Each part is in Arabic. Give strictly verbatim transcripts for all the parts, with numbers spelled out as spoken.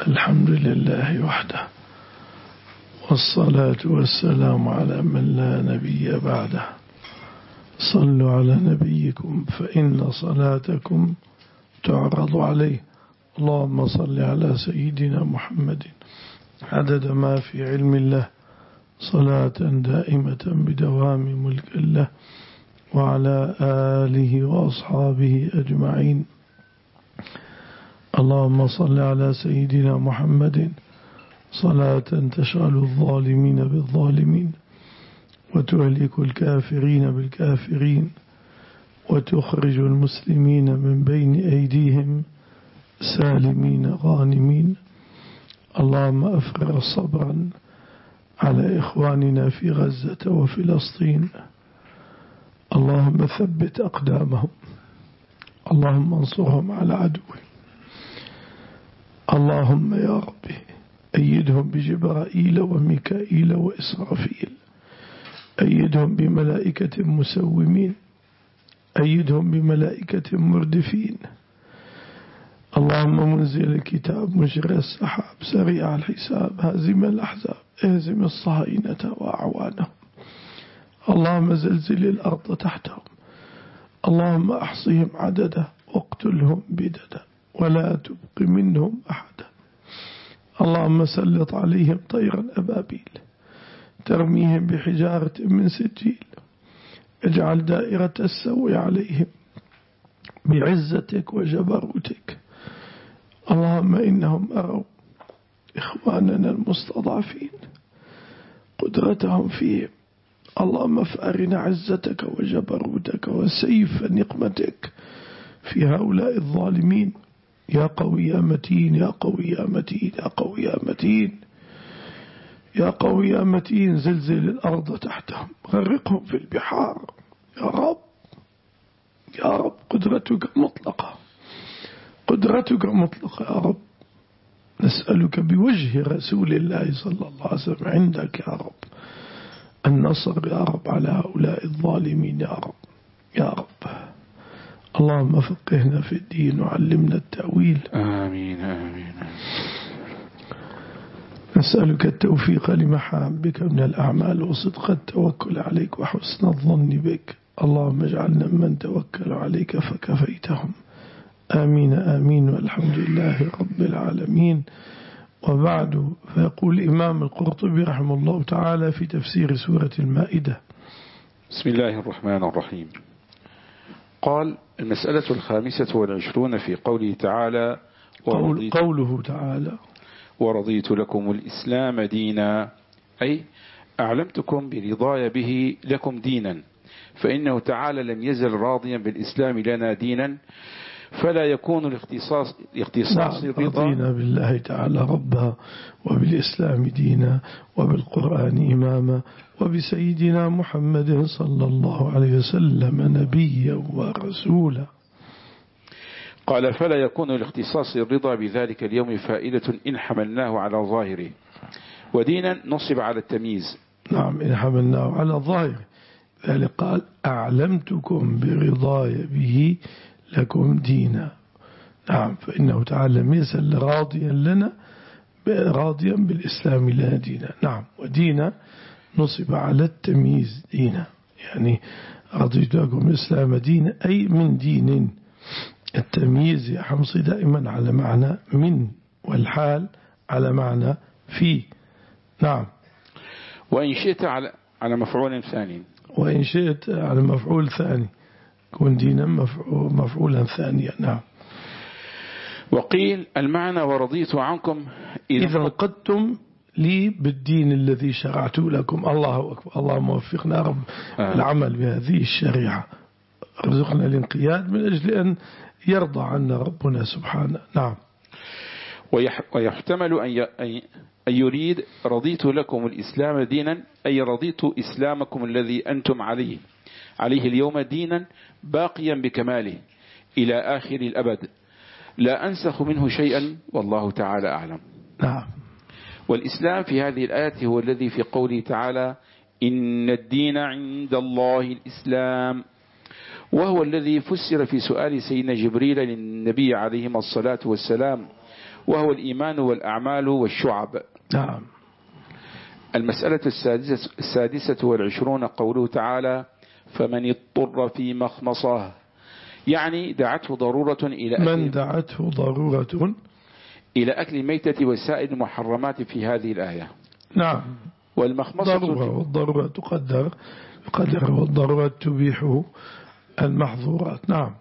الحمد لله وحده، والصلاة والسلام على من لا نبي بعده. صلوا على نبيكم فإن صلاتكم تعرض عليه. اللهم صل على سيدنا محمد عدد ما في علم الله، صلاة دائمة بدوام ملك الله، وعلى آله وأصحابه أجمعين. اللهم صل على سيدنا محمد صلاة تشغل الظالمين بالظالمين، وتهلك الكافرين بالكافرين، وتخرج المسلمين من بين أيديهم سالمين غانمين. اللهم أفرغ صبرا على إخواننا في غزة وفلسطين. اللهم ثبت أقدامهم، اللهم انصرهم على عدوهم. اللهم يا ربي أيدهم بجبرائيل وميكائيل وإسرافيل، أيدهم بملائكة مسومين، أيدهم بملائكة مردفين. اللهم منزل الكتاب، مجرى السحاب، سريع الحساب، هازم الأحزاب، اهزم الصهاينة وأعوانهم. اللهم زلزل الأرض تحتهم. اللهم أحصهم عددا واقتلهم بددا، ولا تبق منهم أحدا. اللهم سلط عليهم طيرا أبابيل ترميهم بحجارة من سجيل. اجعل دائرة السوء عليهم بعزتك وجبروتك. اللهم إنهم أروا إخواننا المستضعفين قدرتهم فيهم. اللهم فأرنا عزتك وجبروتك وسيف نقمتك في هؤلاء الظالمين. يا قوي يا متين، يا قوي يا متين، يا قوي يا متين، يا قوي يا متين. زلزل الأرض تحتهم، غرقهم في البحار. يا رب يا رب قدرتك مطلقة، قدرتك مطلقة يا رب. نسألك بوجه رسول الله صلى الله عليه وسلم عندك يا رب النصر يا رب على هؤلاء الظالمين يا رب يا رب. اللهم فقهنا في الدين وعلمنا التأويل. آمين آمين. نسألك التوفيق لمحابك من الأعمال، وصدق التوكل عليك، وحسن الظن بك. اللهم اجعلنا من توكل عليك فكفيتهم. آمين آمين، والحمد لله رب العالمين. وبعد، فيقول الإمام القرطبي رحمه الله تعالى في تفسير سورة المائدة: بسم الله الرحمن الرحيم. قال: المسألة الخامسة والعشرون في قوله تعالى قول قوله تعالى: ورضيت لكم الإسلام دينا، أي أعلمتكم برضاي به لكم دينا، فإنه تعالى لم يزل راضيا بالإسلام لنا دينا، فلا يكون الاختصاص الاختصاص الرضا. رضينا بالله تعالى ربا، وبالإسلام دينا، وبالقرآن إماما، وبسيدنا محمد صلى الله عليه وسلم نبيا ورسولا. قال: فلا يكون الاختصاص الرضا بذلك اليوم فائدة إن حملناه على ظاهره، ودينا نصب على التمييز. نعم، إن حملناه على ظاهره، ذلك قال: أعلمتكم برضاي به لكم دينا. نعم، فإنه تعالى لم يزل راضيا لنا، راضيا بالإسلام لنا دينا. نعم، ودينا نصب على التمييز دينا، يعني رضيت لكم الإسلام دينا أي من دين. التمييز يا حمصي دائما على معنى من، والحال على معنى في. نعم. وإن شئت على على مفعول ثاني، وإن شئت على مفعول ثاني، كن دينا مفعول مفعولا ثانيا. نعم. وقيل المعنى ورضيت عنكم إذا انقدتم لي بالدين الذي شرعت لكم. الله أكبر، اللهم وفقنا رب آه. العمل بهذه الشريعة، ارزقنا الانقياد من أجل أن يرضى عنا ربنا سبحانه. نعم. ويحتمل أن يريد رضيت لكم الإسلام دينا، أي رضيت إسلامكم الذي أنتم عليه عليه اليوم دينا باقيا بكماله إلى آخر الأبد، لا أنسخ منه شيئا، والله تعالى أعلم. نعم. والإسلام في هذه الآية هو الذي في قوله تعالى: إن الدين عند الله الإسلام، وهو الذي فسر في سؤال سيدنا جبريل للنبي عليه الصلاة والسلام: وهو الإيمان والأعمال والشعب. نعم. المسألة السادسة, السادسة والعشرون قوله تعالى فمن اضطر في مخمصة، يعني دعته ضرورة إلى أكل من دعته ضرورة إلى أكل الميتة وسائر المحرمات في هذه الآية. نعم. والمخمصة ضرورة، والضرورة تقدر قدر والضرورة تبيح المحظورات. نعم.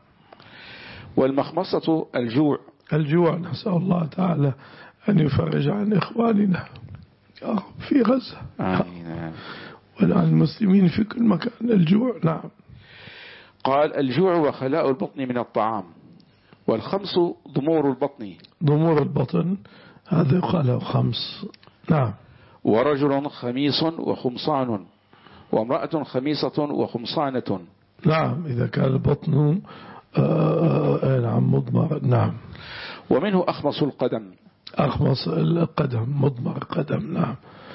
والمخمصة الجوع. الجوع، نسأل الله تعالى أن يفرج عن إخواننا في غزة آمين. وعن المسلمين في كل مكان. الجوع. نعم. قال الجوع وخلاء البطن من الطعام. والخمس ضمور البطن. ضمور البطن هذا يقال خمس. نعم. ورجل خميص وخمصان، وامرأة خميصة وخمصانة. نعم، إذا كان البطن آه نعم مضمر. نعم. ومنه أخمص القدم. أخمص القدم، مضمر قدم. نعم.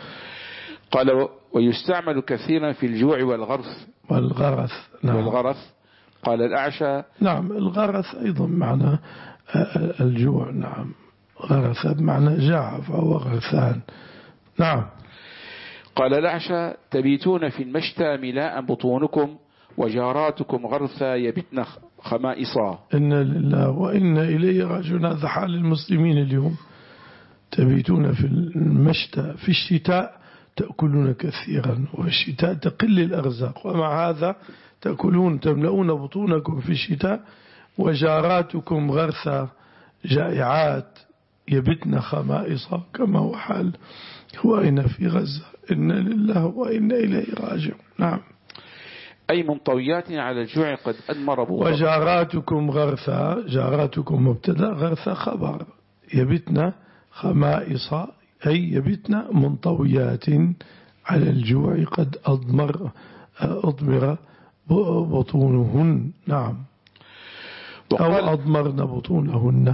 قال ويستعمل كثيرا في الجوع والغرث. والغرث. نعم. والغرث. قال الأعشى. نعم، الغرث أيضا معنى الجوع. نعم. غرث بمعنى جاع فهو غرثان. نعم. قال الأعشى تبيتون في المشتى ملاء بطونكم وجاراتكم غرثا يبتن خمائصا. إن لله وإن إليه راجعون. هذا حال المسلمين اليوم. تبيتون في المشتى، في الشتاء تأكلون كثيرا، وفي الشتاء تقل الأرزاق، ومع هذا تأكلون تملؤون بطونكم في الشتاء، وجاراتكم غرثا جائعات يبتن خمائصا، كما هو حال إخواننا في غزة. إن لله وإن إليه راجعون. نعم. أي منطويات على الجوع قد أدمر بوضع. وجاراتكم غرثا، جاراتكم مبتدا، غرثا خبر. يبتن خمائصا أي يبتن منطويات على الجوع قد أضمر أضمر بطونهن. نعم. أو أضمرن بطونهن.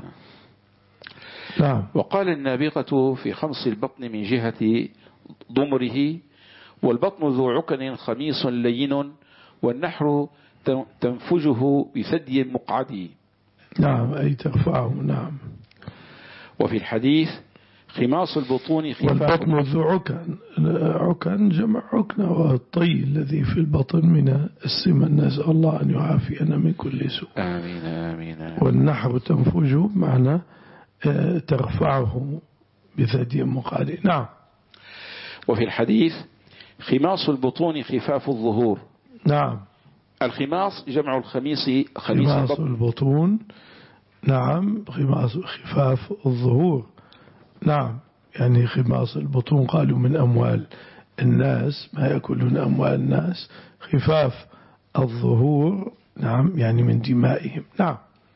نعم. وقال النابغة في خمس البطن من جهة ضمره. والبطن ذو عكن خميص لين، والنحر تنفجه بثدي مقعد. نعم، أي ترفعه. نعم. وفي الحديث خماص البطون خفاف. والبطن ذو عكن، عكن جمع عكنة، والطي الذي في البطن من السمن، نسأل الله أن يعافينا من كل سوء. آمين آمين. والنحر تنفجه معنى ترفعه بثدي مقعد. نعم. وفي الحديث خماص البطون خفاف الظهور. نعم. الخماص جمع الخميص، خميص خماص البطن. البطون. نعم. خماص خفاف الظهور. نعم. يعني خماص البطون قالوا من أموال الناس، ما يأكلون أموال الناس. خفاف الظهور نعم يعني من دمائهم. نعم.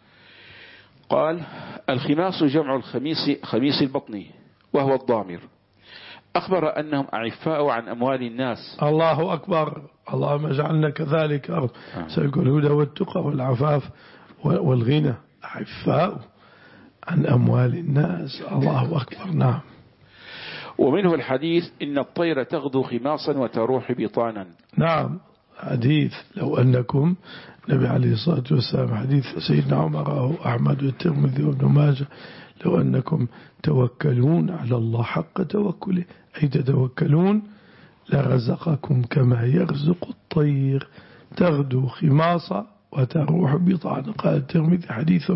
قال الخماص جمع الخميس، خميس البطن، وهو الضامر. أخبر أنهم أعفاء عن أموال الناس. الله أكبر. اللهم اجعلنا كذلك. آه. سيقول الهدى والتقى والعفاف والغنى. أعفاء عن أموال الناس. الله أكبر. نعم. ومنه الحديث إن الطير تغدو خماصا وتروح بطانا. نعم. حديث لو أنكم النبي عليه الصلاة والسلام، حديث سيدنا عمر أحمد والترمذي وابن ماجه، لو أنكم توكلون على الله حق توكله، أي تتوكلون، لرزقكم كما يرزق الطير تغدو خماصا وتروح بطانا. قال الترمذي حديث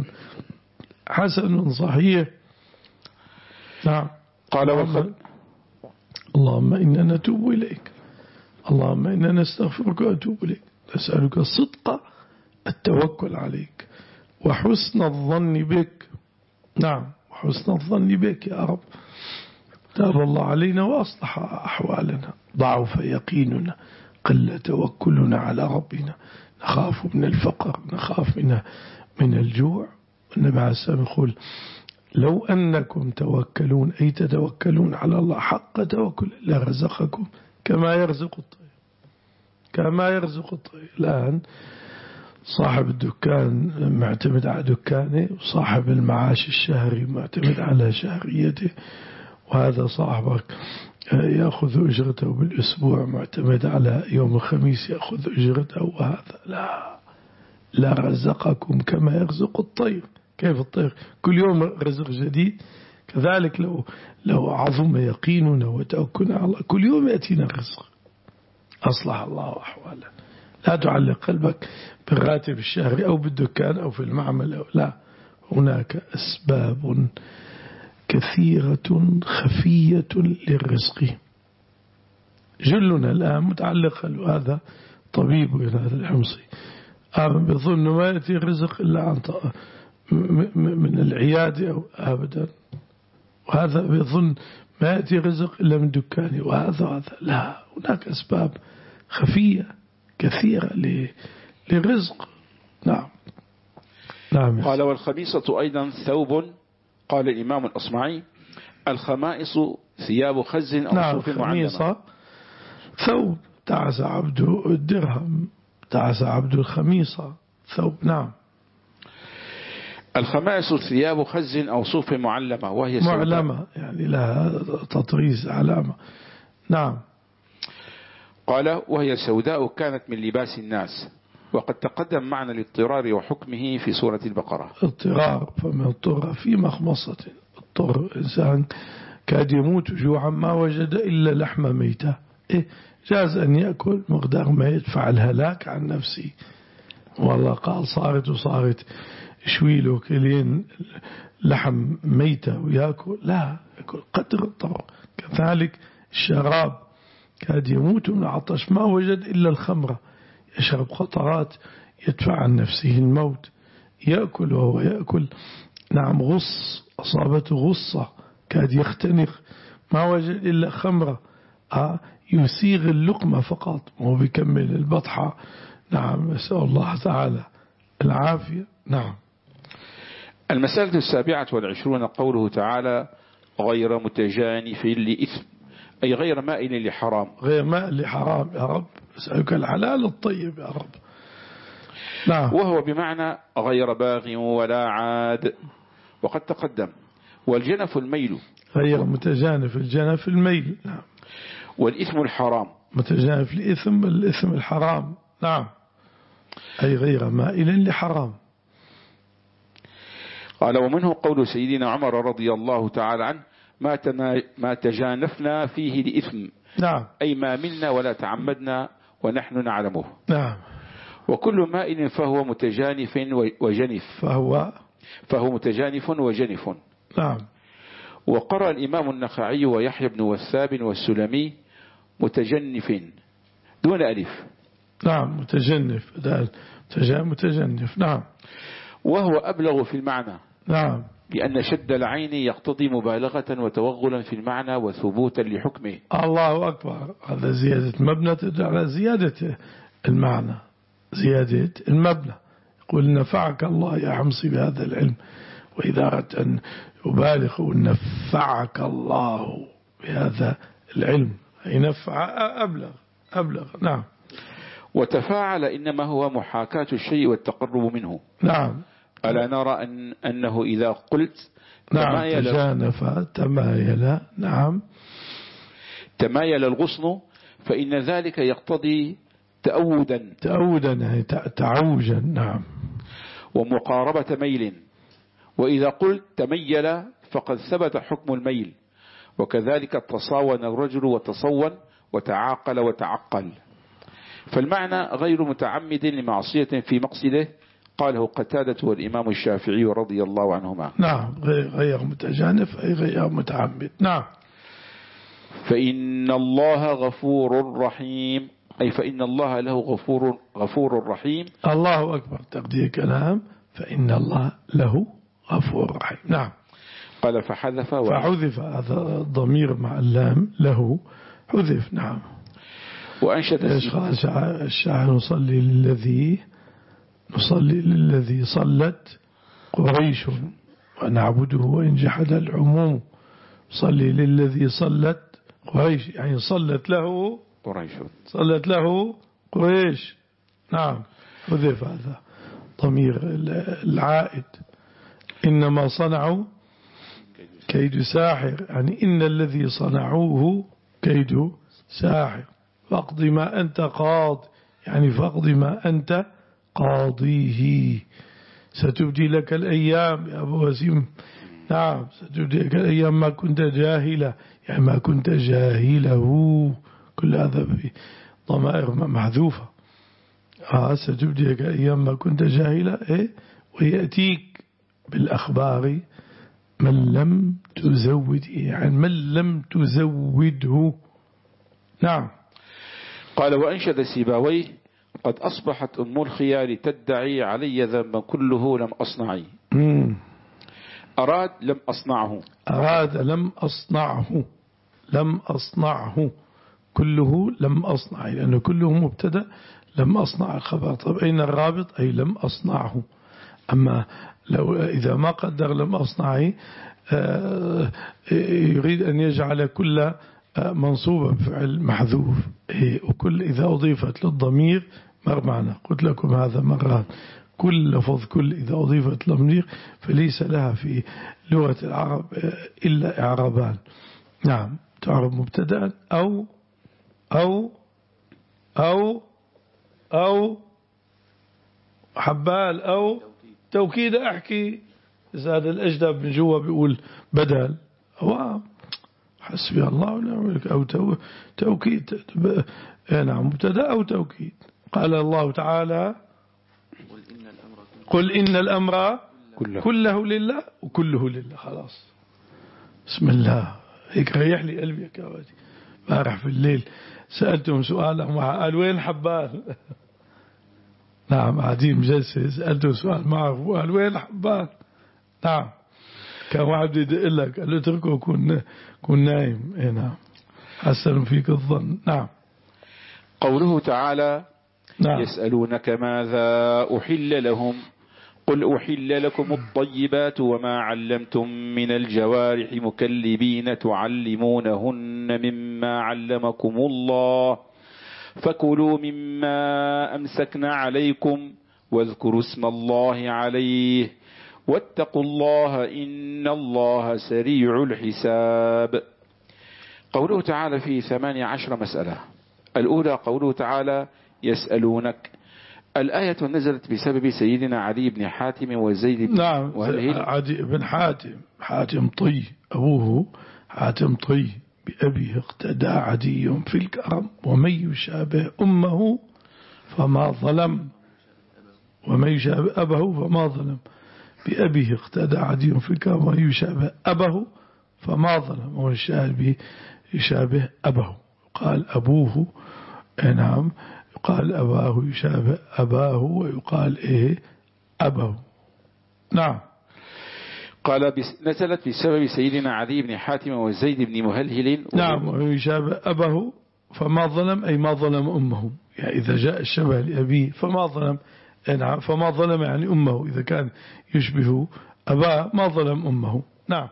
حسن صحيح. نعم. قال اللهم, اللهم إنا نتوب إليك، اللهم إنا نستغفرك وأتوب إليك، نسألك صدق التوكل عليك وحسن الظن بك. نعم. وحسن الظن بك يا رب. تاب الله علينا وأصلح أحوالنا، ضعف يقيننا، قل توكلنا على ربنا، نخاف من الفقر، نخاف من من الجوع. النبي عليه السلام يقول لو أنكم توكلون، أي تتوكلون على الله حق توكل، لرزقكم كما يرزق الطير، كما يرزق الطير. الآن صاحب الدكان معتمد على دكانه، وصاحب المعاش الشهري معتمد على شهريته، وهذا صاحبك يأخذ أجرته بالأسبوع معتمد على يوم الخميس يأخذ أجرته، وهذا لا لا رزقكم كما يرزق الطير. كيف الطير؟ كل يوم رزق جديد. كذلك لو لو عظم يقيننا وتوكلنا على الله كل يوم يأتينا الرزق. أصلح الله أحواله. لا تعلق قلبك بالراتب الشهري أو بالدكان أو في المعمل أو لا، هناك أسباب كثيرة خفية للرزق. جلنا الآن متعلق هذا طبيب هذا الحمصي بظن ما يأتي الرزق إلا عن من العيادة أو أبدا، وهذا بظن ما يأتي رزق إلا من دكاني، وهذا هذا لا، هناك أسباب خفية كثيرة للرزق. نعم نعم. قال والخميصة أيضا ثوب. قال الإمام الأصمعي الخمائص ثياب خز أو نعم. صوف معلمة. خميصة ثوب، تعس عبد الدرهم، تعس عبد الخميصة ثوب. نعم. الخمائص ثياب خز أو صوف معلمة وهي معلمة يعني لها تطريز علامة. نعم. قال وهي سوداء كانت من لباس الناس، وقد تقدم معنى الاضطرار وحكمه في سورة البقرة. اضطرار فمن اضطر في مخمصة، اضطر إنسان كاد يموت جوعا ما وجد إلا لحم ميتة، إيه جاز أن يأكل مقدار ما يدفع الهلاك عن نفسه. والله قال صارت وصارت شويله كلين لحم ميتة ويأكل، لا يأكل قدر الطبع. كذلك الشراب كاد يموت من عطش ما وجد إلا الخمرة، يشرب قطرات يدفع عن نفسه الموت، يأكل وهو يأكل نعم غص، أصابته غصة كاد يختنق ما وجد إلا خمرة، آه يسيغ اللقمة فقط وهو بيكمل البطحة. نعم نسأل الله تعالى العافية. نعم. المسألة السابعة والعشرون قوله تعالى غير متجانف لإثم، أي غير مائل لحرام. غير مائل لحرام يا رب، أسألك الحلال الطيب يا رب. نعم. وهو بمعنى غير باغ ولا عاد، وقد تقدم. والجنف الميل، غير متجانف، الجنف الميل. نعم. والإثم الحرام، متجانف لإثم، الإثم الحرام. نعم. أي غير مائل لحرام. قال ومنه قول سيدنا عمر رضي الله تعالى عنه ما ما تجانفنا فيه لإثم. نعم. أي ما منا ولا تعمدنا ونحن نعلمه. نعم. وكل مائل فهو متجانف وجنف، فهو فهو متجانف وجنف. نعم. وقرأ الإمام النخعي ويحيى بن وثاب والسلمي متجنف دون ألف. نعم. متجنف، متجنف. نعم. وهو أبلغ في المعنى. نعم. لأن شد العين يقتضي مبالغة وتوغلا في المعنى وثبوتا لحكمه. الله أكبر. هذا زيادة مبنى تدل على زيادة المعنى، زيادة المبنى. يقول نفعك الله يا حمصي بهذا العلم، وإذا أردت أن يبالغ نفعك الله بهذا العلم، أي نفع أبلغ أبلغ. نعم. وتفاعل إنما هو محاكاة الشيء والتقرب منه. نعم. ألا نرى أن أنه إذا قلت نعم تمايل تجانف تمايل. نعم. تمايل الغصن فإن ذلك يقتضي تأودا، تأودا يعني تعوجا. نعم. ومقاربة ميل. وإذا قلت تميل فقد ثبت حكم الميل. وكذلك تصاون الرجل وتصون وتعاقل وتعقل. فالمعنى غير متعمد لمعصية في مقصده، قاله قتادة والإمام الشافعي رضي الله عنهما. نعم. غير متجانف أي غير متعمد. نعم. فإن الله غفور رحيم، أي فإن الله له غفور غفور رحيم. الله أكبر. تقدير كلام فإن الله له غفور رحيم. نعم. قال فحذف و... فحذف هذا الضمير مع اللام له حذف. نعم. وأنشد الشاعر نصلي للذي نصلي للذي صلت قريش ونعبده وإن جحد العموم. صلي للذي صلت قريش يعني صلت له قريش، صلت له قريش. نعم. حذف هذا ضمير العائد. إنما صنعوا كيد ساحر، يعني إن الذي صنعوه كيد ساحر. فاقض ما أنت قاض، يعني فاقض ما أنت قاضيه، ستبدي لك الأيام يا أبو وسيم نعم ستبديك أيام ما كنت جاهلة، يعني ما كنت جاهله، كل هذا ضمائر محذوفة. آه ستبديك أيام ما كنت جاهلة إيه؟ ويأتيك بالأخبار من لم تزود، يعني من لم تزوده. نعم. قال وأنشد سيباويه قد أصبحت أم الخيار تدعي علي ذنبا كله لم أصنعي. مم. أراد لم أصنعه، أراد لم أصنعه، لم أصنعه كله لم أصنع، لأنه كله مبتدأ لم أصنع الخبر. طب أين الرابط؟ أي لم أصنعه. أما لو إذا ما قدر لم أصنعه يريد أن يجعل كل منصوبة بفعل محذوف، وكل إذا أضيفت للضمير مر معنا، قلت لكم هذا مرات، كل لفظ كل إذا أضيفت للضمير فليس لها في لغة العرب إلا إعرابان. نعم، تعرب مبتدأ أو أو أو أو حبال أو توكيد. أحكي إذا هذا الأجدب من جوا بيقول بدل أو حسبي الله ونعم الوكيل أو تو توكيد. نعم، مبتدأ أو توكيد. قال الله تعالى قل إن الأمر كله, كله لله وكله لله. خلاص بسم الله. هيك ريح لي قلبي يا كواتي. بارح في الليل سألتهم سؤال، قال وين حبال؟ نعم قاعدين مجلسة، سألته سؤال معه وقال وين حبال؟ نعم، كان واحد يدق لك قال له اتركه كون كون نايم. اي نعم، حسن فيك الظن. نعم. قوله تعالى نعم. يسألونك ماذا أحل لهم قل أحل لكم الطيبات وما علمتم من الجوارح مكلبين تعلمونهن مما علمكم الله فكلوا مما أمسكنا عليكم واذكروا اسم الله عليه واتقوا الله إن الله سريع الحساب. قوله تعالى في ثمانية عشر مسألة. الأولى قوله تعالى يسألونك. الآية نزلت بسبب سيدنا علي بن حاتم وزيد بن نعم وهلهل. عدي بن حاتم، حاتم طي أبوه، حاتم طي بأبيه اقتدى عدي في الكرم ومن يشابه أمه فما ظلم، ومن يشابه أبه فما ظلم. بأبيه اقتدى عدي في الكرم ومن يشابه أبه فما ظلم، والشابه يشابه أبه. قال أبوه نعم، يقال أباه يشابه أباه، ويقال إيه أبه. نعم. قال نزلت بسبب سيدنا علي بن حاتم وزيد بن مهلهل. نعم، ويشابه أبه فما ظلم، أي ما ظلم أمه، يعني إذا جاء الشبه لأبيه فما ظلم. نعم، فما ظلم يعني أمه، إذا كان يشبه أباه ما ظلم أمه. نعم.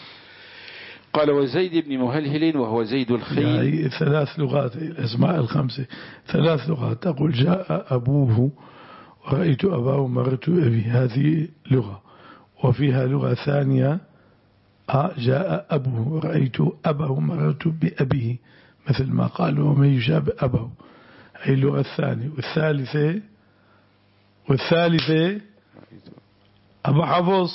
قال وزيد بن مهلهل وهو زيد الخيل. يعني ثلاث لغات، الأسماء الخمسة ثلاث لغات. تقول جاء أبوه ورأيت أباه مرت أبي، هذه لغة. وفيها لغة ثانية جاء أبوه ورأيت أباه مرت بأبيه، مثل ما قال ومن يشابه أباه، هي اللغة الثانية. والثالثة والثالثة أبا حفظ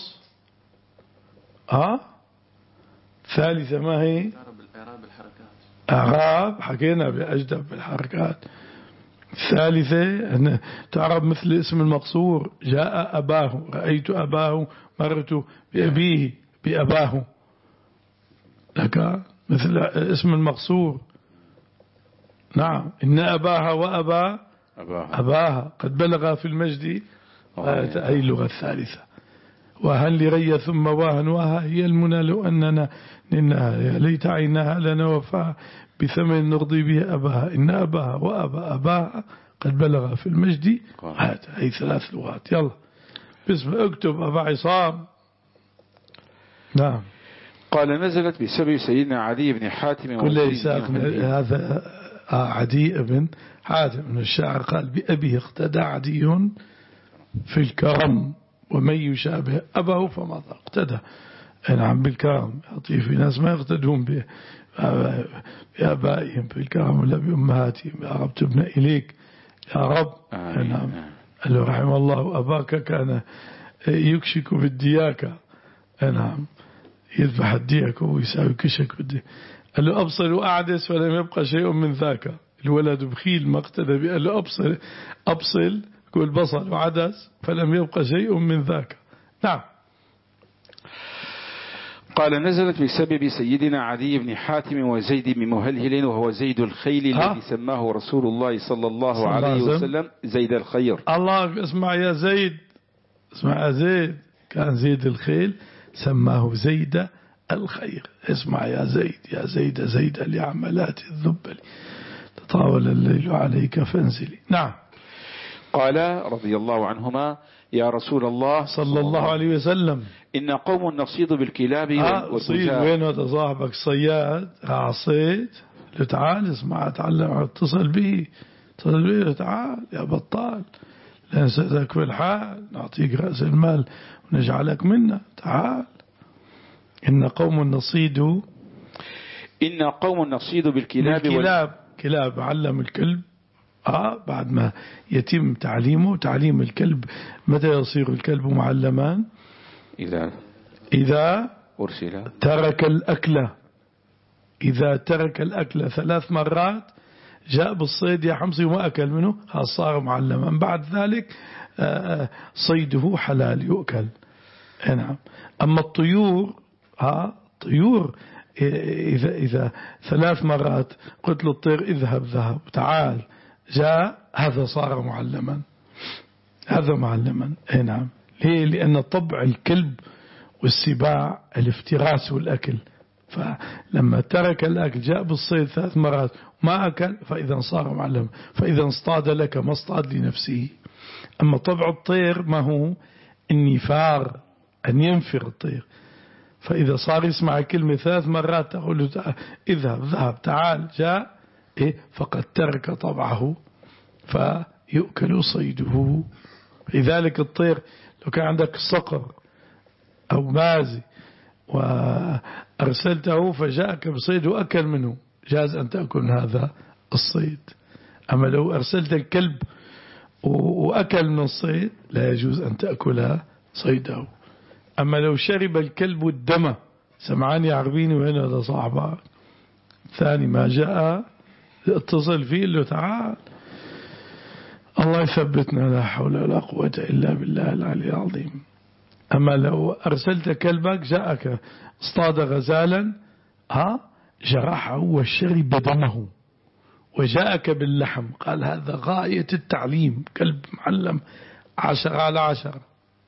ها ثالثة ما هي؟ إعراب الحركات. إعراب حكينا بأجدب بالحركات. الثالثة أن تعرب مثل اسم المقصور، جاء أباه رأيت أباه مرت بأبيه بأباه، لك مثل اسم المقصور. نعم، إن أباها وأبا أباها, أباها قد بلغ في المجد. هذه اللغة الثالثة. وهل لري ثم واهن واها هي المنى لو أننا ننها يا ليت عينها لنا وفاها بثمن نرضي به أباها إن أباها وأبا أباها قد بلغ في المجد. هذه ثلاث لغات. يلا باسم اكتب أبا عصام. نعم. قال نزلت بسبب سيدنا عدي بن حاتم. كل إساق هذا عدي بن حاتم من الشاعر قال بأبيه اقتدى عدي في الكرم ومن يشابه أباه فما اقتدى. نعم بالكرم. يعطيه في ناس ما يقتدون بآبائهم في الكرم ولا بأمهاتهم. يا رب تبنى إليك يا رب. نعم. قال له رحم الله أباك كان يكشك بالدياكة. نعم. يذبح الديك ويساوي كشك بدي. قال له أبصر وأعدس فلم يبقى شيء من ذاك. الولد بخيل ما اقتدى به، قال له أبصر أبصل كل بصل وعدس فلم يبقى شيء من ذاك. نعم. قال نزلت بسبب سيدنا عدي بن حاتم وزيد بن مهلهل وهو زيد الخيل الذي سماه رسول الله صلى الله عليه وسلم زيد الخير. الله اسمع يا زيد، اسمع يا زيد، كان زيد الخيل سماه زيد الخير. اسمع يا زيد، يا زيد زيد لعملات الذبل تطاول الليل عليك فانزلي. نعم. قال رضي الله عنهما يا رسول الله صلى الله عليه وسلم إن قوم نصيد بالكلاب والبزاء. وين هذا صاحبك صياد عصيد؟ تعال اسمع اتعلم، اتصل به اتصل به تعال يا بطال، لا نسألك في الحال نعطيك رأس المال ونجعلك منا. تعال. إن قوم نصيد إن قوم نصيد بالكلاب بالكلاب وال... كلاب علم الكلب آه بعد ما يتم تعليمه تعليم الكلب. متى يصير الكلب معلمان؟ إذا إذا أرسل ترك الأكل. إذا ترك الأكل ثلاث مرات جاء بالصيد يا حمصي وما أكل منه صار معلما. بعد ذلك صيده حلال يؤكل. نعم. أما الطيور ها طيور إذا إذا ثلاث مرات قلت له الطير اذهب ذهب تعال جاء هذا صار معلما، هذا معلما. نعم. ليه؟ لأن طبع الكلب والسباع الافتراس والأكل، فلما ترك الأكل جاء بالصيد ثلاث مرات ما أكل فإذا صار معلما، فإذا اصطاد لك ما اصطاد لنفسه. أما طبع الطير ما هو النفار، أن ينفر الطير، فإذا صار يسمع كلمة ثلاث مرات تقول له اذهب ذهب تعال جاء إيه فقد ترك طبعه فيؤكل صيده. لذلك الطير لو كان عندك صقر أو مازي وأرسلته فجاءك بصيد وأكل منه جاز أن تأكل من هذا الصيد. أما لو أرسلت الكلب وأكل من الصيد لا يجوز أن تأكل صيده. أما لو شرب الكلب الدم سمعان يا عربيني وين هذا صاحبك ثاني ما جاء اتصل فيه له تعال. الله يثبتنا، لا حول ولا قوة إلا بالله العلي العظيم. أما لو أرسلت كلبك جاءك اصطاد غزالا ها جرحه وشرب دمه وجاءك باللحم قال هذا غاية التعليم، كلب معلم عشرة على عشرة.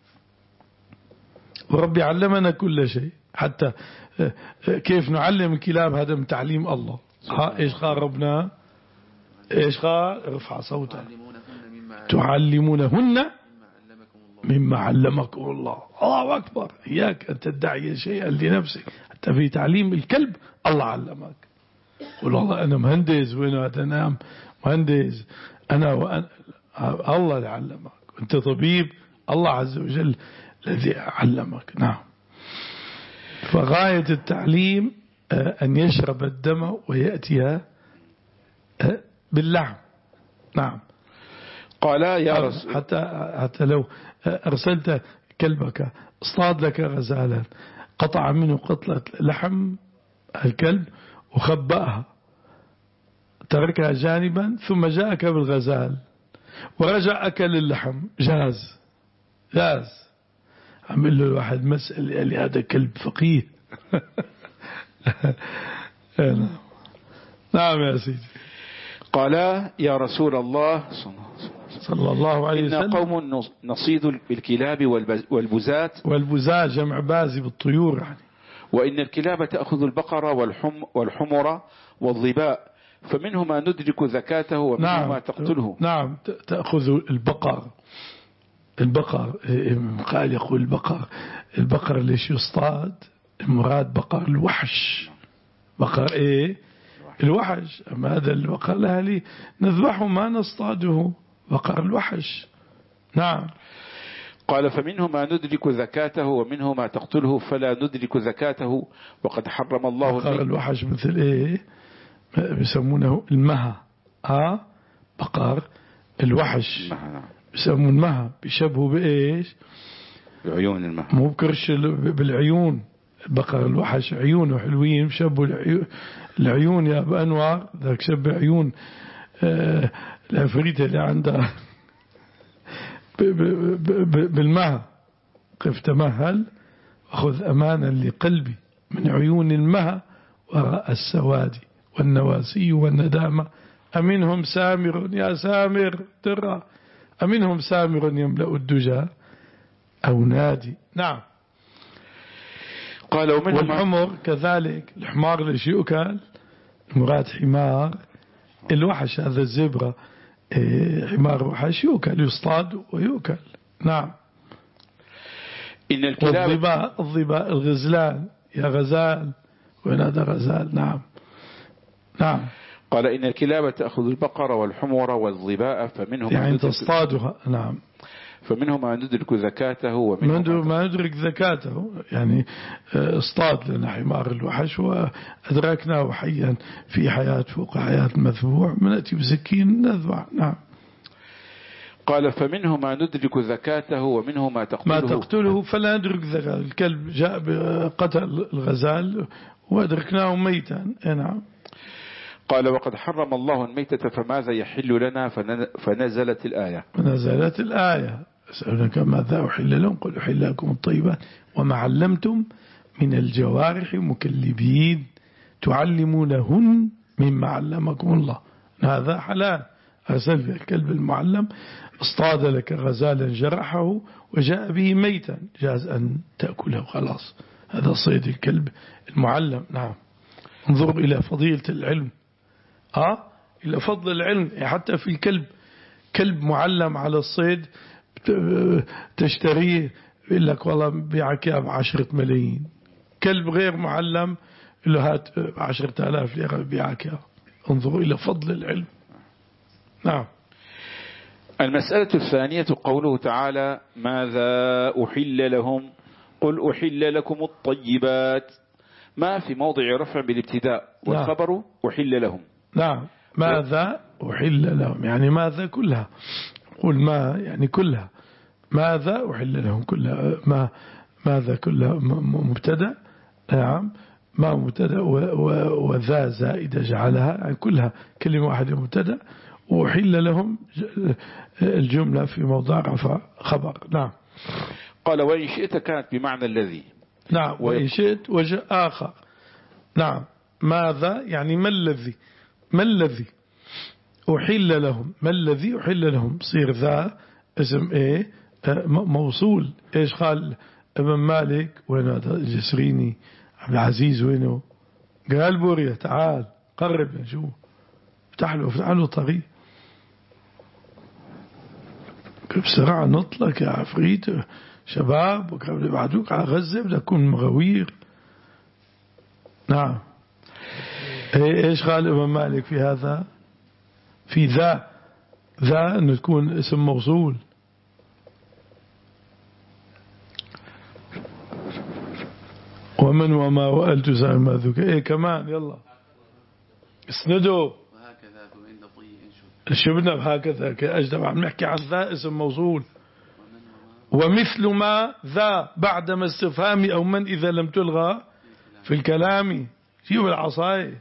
وربي علمنا كل شيء حتى كيف نعلم الكلاب، هذا من تعليم الله. ها ايش قال ربنا؟ ايش قال؟ ارفع صوتك. تعلمونهن مما علمكم الله. الله أكبر. إياك أن تدعي شيئا لنفسك. حتى في تعليم الكلب الله علمك. قل والله أنا مهندس وين أنام مهندس أنا وأنا الله اللي علمك. أنت طبيب الله عز وجل الذي علمك. نعم. فغاية التعليم أن يشرب الدم ويأتي باللحم. نعم. قال يا رسول حتى, حتى لو أرسلت كلبك اصطاد لك غزالا قطع منه قطلة لحم الكلب وخبأها تركها جانبا ثم جاءك بالغزال ورجع أكل اللحم جاز جاز. عمل له الواحد مسألة قال لي هذا كلب فقيه. نعم يا سيدي. قال يا رسول الله صلى الله عليه وسلم إن قوم نصيد بالكلاب والبزات والبزات جمع بازي بالطيور يعني. وإن الكلاب تأخذ البقر والحم والحمر والظباء فمنهما ندرك زكاته ومنهما نعم تقتله. نعم تأخذ البقر البقر قال يقول البقر البقر ليش يصطاد المراد بقر الوحش. بقر ايه الوحش. أما هذا البقر لها لي نذبحه ما نصطاده بقر الوحش. نعم. قال فمنهما ندرك زكاته ومنهما تقتله فلا ندرك زكاته وقد حرم الله. بقر الوحش مثل ايه بيسمونه المها. ها بقر الوحش بيسمونه المها بيشبهوا بايش؟ بعيون المها، مو بكرش بالعيون البقر الوحش عيونه حلوين، شبوا العيون يا أبو أنوار، ذاك شب عيون آه العفريتة اللي عندها بالماء، قف تمهل وخذ أمانا لقلبي من عيون المها وراء السواد والنواسي والندامة، أمنهم سامر يا سامر ترى، أمنهم سامر يملأ الدجى أو نادي. نعم. قال والحمر كذلك، الحمار ليش يؤكل؟ مراد حمار الوحش، هذا الزبرة حمار وحش يؤكل، يصطاد ويؤكل. نعم. إن الكلاب الضباء الضباء الغزلان يا غزال، وين هذا غزال؟ نعم. نعم. قال إن الكلاب تأخذ البقر والحمر والظباء فمنهم يعني تصطادها. نعم. فمنهم ما ندرك زكاته ومنهم ما ندرك زكاته، يعني اصطاد لنا حمار الوحش وأدركناه حيا في حياة فوق حياة المذبوح، نأتي بسكين نذبح. نعم. قال فمنه ما ندرك زكاته ومنه ما تقتله ما تقتله فلا ندرك زكاته. الكلب جاء بقتل الغزال وأدركناه ميتا. نعم. قال وقد حرم الله الميتة فماذا يحل لنا؟ فنزلت الآية فنزلت الآية أسألونك ماذا أحل لهم قل أحل لكم الطيبات وما علمتم من الجوارح مكلبين تعلمونهن مما علمكم الله، هذا حلال. أرسل في الكلب المعلم اصطاد لك غزالا جرحه وجاء به ميتا، جاز أن تأكله خلاص، هذا صيد الكلب المعلم. نعم. انظروا إلى فضيلة العلم، آه إلى فضل العلم. حتى في الكلب، كلب معلم على الصيد تشتريه يقول لك والله بيعك بعشرة ملايين، كلب غير معلم له هات عشرة آلاف ليرة بيعك. انظروا إلى فضل العلم. نعم. المسألة الثانية قوله تعالى ماذا أحل لهم قل أحل لكم الطيبات، ما في موضع رفع بالابتداء والخبر نعم. أحل لهم. نعم. ماذا أحل لهم يعني ماذا كلها، قل ما يعني كلها، ماذا أحل لهم كلها، ما ماذا كلها مبتدا. نعم. ما مبتدا وذا زائدة جعلها، يعني كلها كلمة واحدة مبتدا، وأحل لهم الجملة في موضع رفع خبر. نعم. قال وإن شئت كانت بمعنى الذي. نعم. وإن شئت وجه آخر. نعم. ماذا يعني ما الذي، ما الذي أحل لهم، ما الذي أحل لهم، صير ذا اسم ايه موصول. ايش قال ابن مالك؟ وين هذا الجسريني عبد العزيز وينه؟ قال بوريا تعال قرب شو، افتح له افتح له طريق بسرعة نطلق يا عفريت شباب، وقبل يبعدوك على غزة بدك تكون مغوير. نعم. ايش قال ابن مالك في هذا؟ في ذا، ذا انه تكون اسم موصول. ومن وما وألت سائل ما ذوك ايه كمان. يلا اسندوا وهكذا عند طي شبنا بهكذا أجدب عم نحكي عن ذا اسم موصول. ومثل ما ذا بعد ما استفهامي أو من إذا لم تلغى في الكلام شيء العصاية.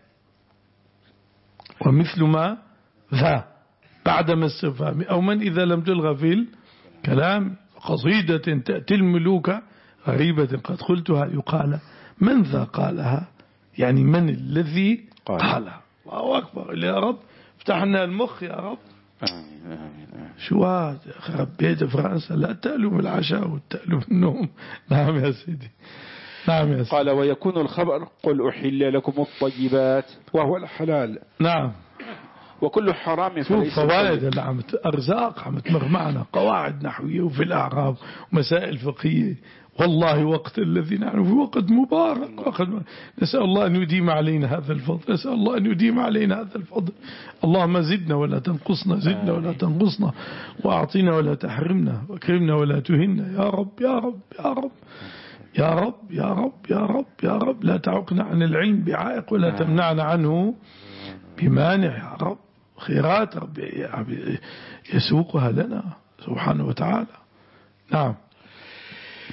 ومثل ما ذا بعد ما استفهامي أو من إذا لم تلغى في الكلام قصيدة تأتي الملوك غريبة قد قلتها يقال من ذا قالها، يعني من الذي قال. قالها. الله أكبر. يا رب افتحنا المخ يا رب. آمين آمين آمين. شو هذا ربيت فرنسا لا تألوا من العشاء وتألوا من النوم. نعم يا سيدي. نعم يا سيدي. قال ويكون الخبر قل أحل لكم الطيبات وهو الحلال. نعم. وكل حرام فليس فوائد اللي عم أرزاق عم تمر معنا، قواعد نحوية وفي الأعراب ومسائل فقهية. والله وقت الذي نحن في وقت مبارك، وقت نسأل الله أن يديم علينا هذا الفضل، نسأل الله أن يديم علينا هذا الفضل. اللهم زدنا ولا تنقصنا، زدنا ولا تنقصنا، وأعطينا ولا تحرمنا، واكرمنا ولا تهنا يا رب يا رب يا رب يا رب يا رب يا رب يا رب. لا تعقنا عن العلم بعائق ولا تمنعنا عنه بمانع يا رب. خيرات ربي يسوقها لنا سبحانه وتعالى. نعم.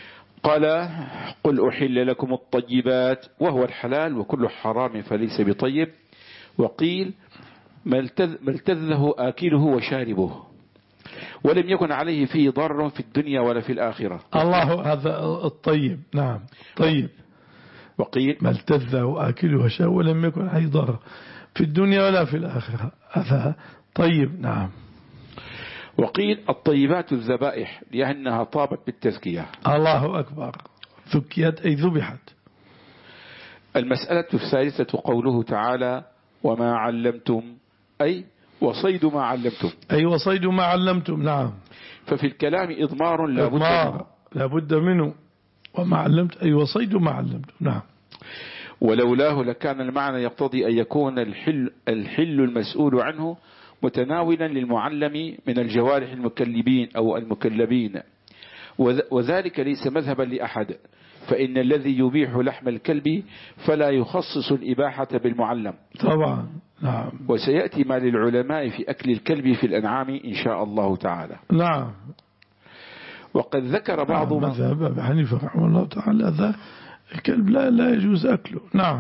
قال قل أحل لكم الطيبات وهو الحلال وكل حرام فليس بطيب. وقيل ما التذه آكله وشاربه ولم يكن عليه فيه ضر في الدنيا ولا في الآخرة. الله هذا الطيب. نعم طيب. وقيل ما التذه آكله وشاربه ولم يكن عليه ضر في الدنيا ولا في الآخرة، هذا طيب. نعم. وقيل الطيبات الذبائح لأنها طابت بالتزكية. الله أكبر. ذكيت أي ذبحت. المسألة الثالثة قوله تعالى وما علمتم أي وصيد ما علمتم أي وصيد ما علمتم. نعم. ففي الكلام إضمار لا بد منه لا بد منه. وما علمت أي وصيد ما علمتم. نعم. ولولاه لكان المعنى يقتضي أن يكون الحل, الحل المسؤول عنه متناولا للمعلم من الجوارح المكلبين أو المكلبين، وذلك ليس مذهبا لأحد، فإن الذي يبيح لحم الكلب فلا يخصص الإباحة بالمعلم طبعا. نعم. وسيأتي ما للعلماء في أكل الكلب في الأنعام إن شاء الله تعالى. نعم. وقد ذكر بعض نعم. مذهب أبي حنيفة رحمه الله تعالى ذا الكلب لا, لا يجوز أكله. نعم.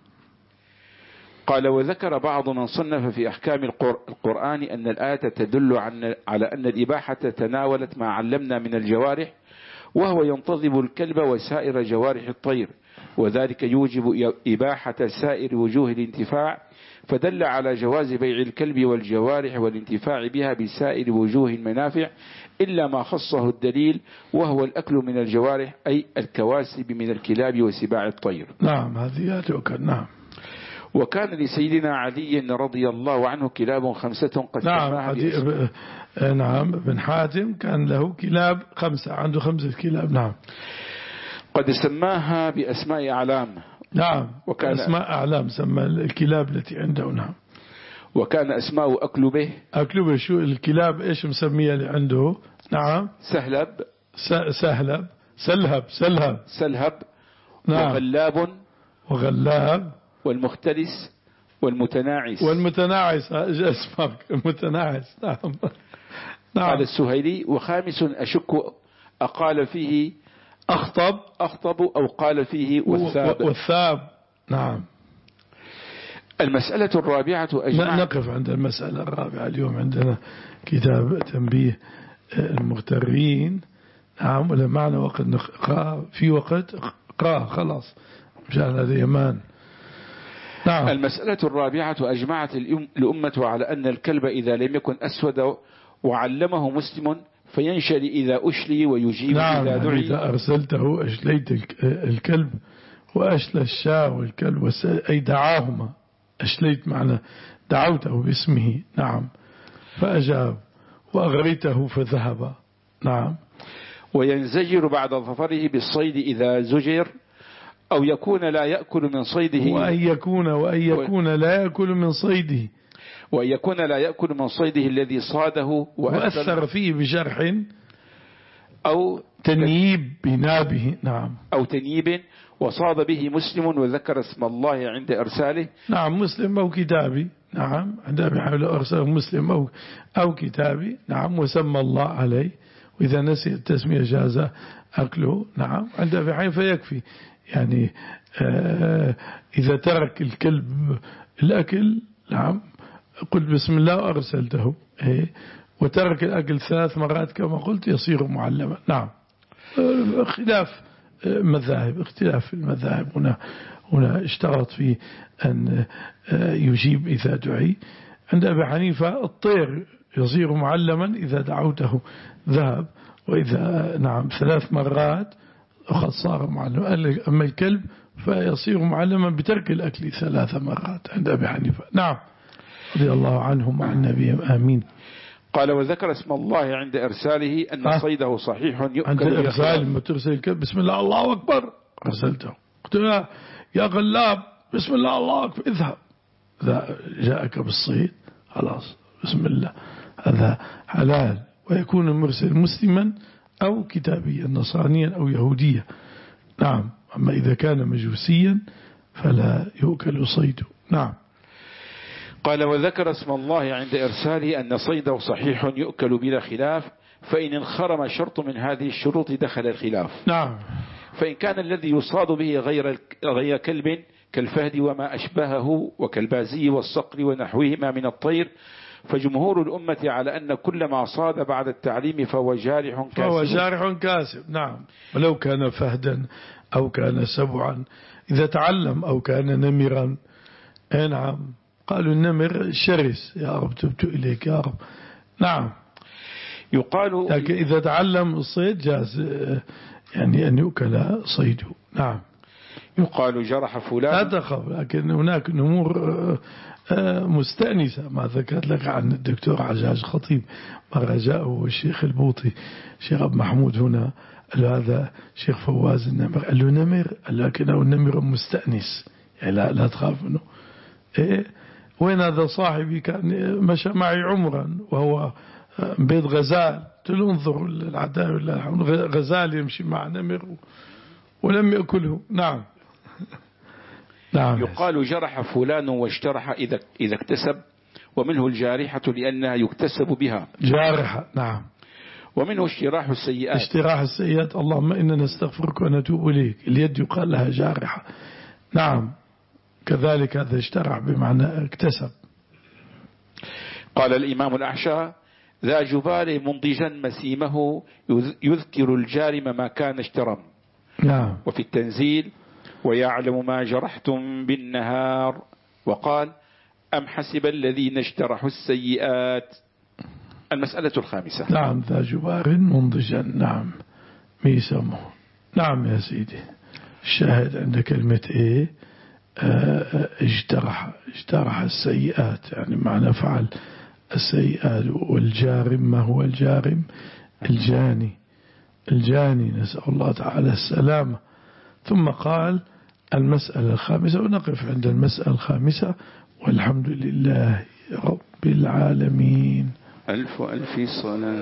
قال وذكر بعض من صنف في أحكام القرآن أن الآية تدل على أن الإباحة تناولت ما علمنا من الجوارح، وهو ينتظم الكلب وسائر جوارح الطير، وذلك يوجب إباحة سائر وجوه الانتفاع، فدل على جواز بيع الكلب والجوارح والانتفاع بها بسائر وجوه المنافع إلا ما خصه الدليل وهو الأكل من الجوارح أي الكواسب من الكلاب وسباع الطير. نعم هذه تؤكل. نعم. وكان لسيدنا علي رضي الله عنه كلاب خمسة قد نعم. نعم بن حاتم كان له كلاب خمسة، عنده خمسة كلاب. نعم. قد سماها بأسماء أعلام. نعم. وكان أسماء أعلام سمى الكلاب التي عنده. نعم. وكان أسماء أكلبه. أكلبه شو الكلاب إيش مسميها اللي عنده؟ نعم. سهلب. سهلب. سلهب. سلهب. سلهب. نعم. وغلاب. وغلاب. والمختلس والمتناعس. والمتناعس اسمك المتناعس. نعم. نعم. قال السهيلي وخامس أشك أقال فيه أخطب أخطب أو قال فيه والثاب. والثاب. نعم. المسألة الرابعة أجمع. نقف عند المسألة الرابعة اليوم. عندنا كتاب تنبيه المغترين. نعم. ولا معنى وقت نقرأ في وقت قرأ خلاص مشان هذا يمان. نعم. المسألة الرابعة أجمعت الأمة على أن الكلب إذا لم يكن أسود وعلمه مسلم فينشل إذا أشلي ويجيب. نعم. إذا دعي. إذا أرسلته أشليت الكلب وأشلى الشاة والكلب أي دعاهما. أشليت معنى دعوته باسمه. نعم. فأجاب وأغريته فذهب. نعم. وينزجر بعد ظفره بالصيد إذا زجر أو يكون لا يأكل من صيده. وأن يكون وأن يكون لا يأكل من صيده. وأن يكون لا يأكل من صيده الذي صاده وأثر فيه بجرح أو تنييب بنابه. نعم. أو تنييب وصاد به مسلم وذكر اسم الله عند إرساله. نعم. مسلم أو كتابي. نعم. عندما يحاول أرسله مسلم أو, أو كتابي. نعم. وسمى الله عليه، وإذا نسي التسمية جاز أكله. نعم. عند أبي حنيفة يكفي يعني آه إذا ترك الكلب الأكل. نعم. قل بسم الله وأرسلته إيه وترك الأكل ثلاث مرات كما قلت يصير معلما. نعم. خلاف مذاهب اختلاف المذاهب. هنا هنا اشترط في أن يجيب إذا دعي. عند أبي حنيفة الطير يصير معلما إذا دعوته ذهب، وإذا نعم ثلاث مرات وقد صار معلما. أما الكلب فيصير معلما بترك الأكل ثلاث مرات عند أبي حنيفة. نعم. رضي الله عنهم وعن النبي. آمين. قال وذكر اسم الله عند إرساله أن صيده صحيح يؤكل. عند إرسال لما ترسل الكلب بسم الله الله أكبر أرسلته. قلت له يا غلاب بسم الله الله أكبر اذهب. إذا جاءك بالصيد خلاص بسم الله هذا حلال. ويكون المرسل مسلما أو كتابيا نصرانيا أو يهوديا. نعم. أما إذا كان مجوسيا فلا يؤكل صيده. نعم. قال وذكر اسم الله عند إرساله أن صيده صحيح يؤكل بلا خلاف، فإن انخرم شرط من هذه الشروط دخل الخلاف. نعم. فإن كان الذي يصاد به غير غير كلب كالفهد وما أشبهه وكالبازي والصقر ونحوهما من الطير، فجمهور الأمة على أن كل ما صاد بعد التعليم فهو جارح كاسب. فهو جارح كاسب. نعم. ولو كان فهدا أو كان سبعا إذا تعلم، أو كان نمرا. نعم. قالوا النمر شرس، يا رب تبت إليك يا رب. نعم. يقال لكن إذا تعلم الصيد جاز يعني أن يؤكل صيده. نعم. يقال جرح فلان. لا تخف، لكن هناك نمور مستأنسة ما ذكرت لك عن الدكتور عجاج خطيب مرة جاءه الشيخ البوطي الشيخ أبو محمود هنا، قال له هذا شيخ فواز النمر، قال له نمر، قال لكنه النمر مستأنس يعني لا, لا تخاف منه. إيه وين هذا صاحبي كان مشى معي عمرا وهو بيت غزال، قلت له انظر العداء غزال يمشي مع نمر ولم يأكله. نعم. نعم. يقال جرح فلان واشترح إذا إذا اكتسب، ومنه الجارحة لأنها يكتسب بها جارحة. نعم. ومنه اشتراح السيئات. اشتراح السيئات، اللهم إننا نستغفرك ونتوب إليك، اليد يقال لها جارحة. نعم. كذلك هذا اشترح بمعنى اكتسب. قال الإمام الأعشى ذا جبال منضجا مسيمه يذكر الجارم ما كان اشترم. نعم. وفي التنزيل ويعلم ما جرحتم بالنهار، وقال أم حسب الذين اشترحوا السيئات. المسألة الخامسة. نعم. ذا جبار منضجا. نعم. ميسمه. نعم يا سيدي. الشاهد عند كلمة ايه اه اجترح اجترح السيئات، يعني معنى فعل السيئات. والجارم ما هو الجارم؟ الجاني. الجاني، نسأل الله تعالى السلامة. ثم قال المسألة الخامسة، ونقف عند المسألة الخامسة، والحمد لله رب العالمين. ألف ألف صلاة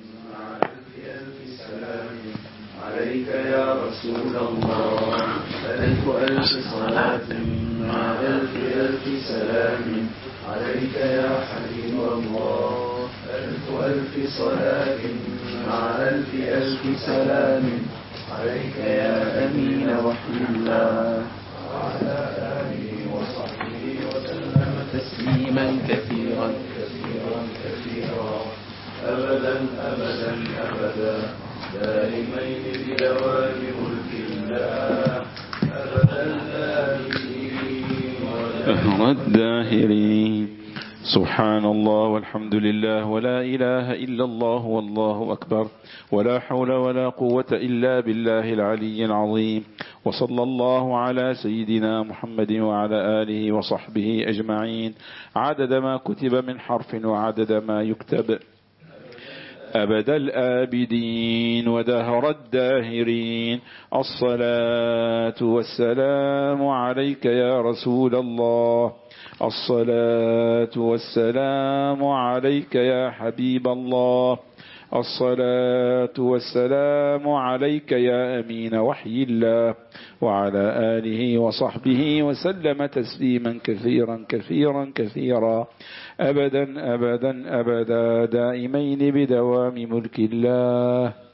عليك يا رسول الله، ألف ألف صلاة مع ألف ألف سلام عليك يا حبيب الله، ألف ألف صلاة مع ألف ألف سلام عليك يا أمين وحي الله، وعلى آله وصحبه وسلم تسليما كثيرا كثيرا كثيرا أبدا أبدا أبدا دائمين بدوام ملك الله أبدا دائمين دهر الداهرين. سبحان الله والحمد لله ولا إله إلا الله والله أكبر، ولا حول ولا قوة إلا بالله العلي العظيم. وصلى الله على سيدنا محمد وعلى آله وصحبه أجمعين عدد ما كتب من حرف وعدد ما يكتب، أبد الآبدين ودهر الداهرين. الصلاة والسلام عليك يا رسول الله، الصلاة والسلام عليك يا حبيب الله، الصلاة والسلام عليك يا أمين وحي الله، وعلى آله وصحبه وسلم تسليما كثيرا كثيرا كثيرا أبدا أبدا أبدا دائمين بدوام ملك الله.